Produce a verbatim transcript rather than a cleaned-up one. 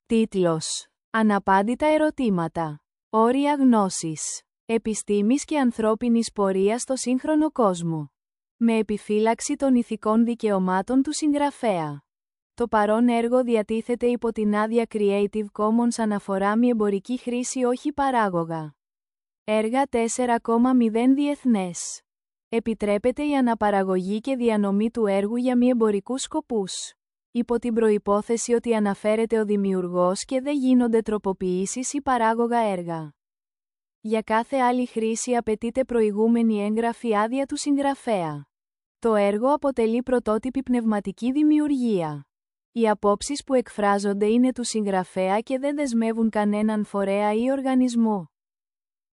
Τίτλος. Αναπάντητα ερωτήματα. Όρια γνώσης. Επιστήμης και ανθρώπινης πορείας στο σύγχρονο κόσμο. Με επιφύλαξη των ηθικών δικαιωμάτων του συγγραφέα. Το παρόν έργο διατίθεται υπό την άδεια Creative Commons αναφορά μη εμπορική χρήση όχι παράγωγα. Έργα τέσσερα κόμμα μηδέν Διεθνές. Επιτρέπεται η αναπαραγωγή και διανομή του έργου για μη εμπορικούς σκοπούς. Υπό την προϋπόθεση ότι αναφέρεται ο δημιουργός και δεν γίνονται τροποποιήσεις ή παράγωγα έργα. Για κάθε άλλη χρήση απαιτείται προηγούμενη έγγραφη άδεια του συγγραφέα. Το έργο αποτελεί πρωτότυπη πνευματική δημιουργία. Οι απόψεις που εκφράζονται είναι του συγγραφέα και δεν δεσμεύουν κανέναν φορέα ή οργανισμό.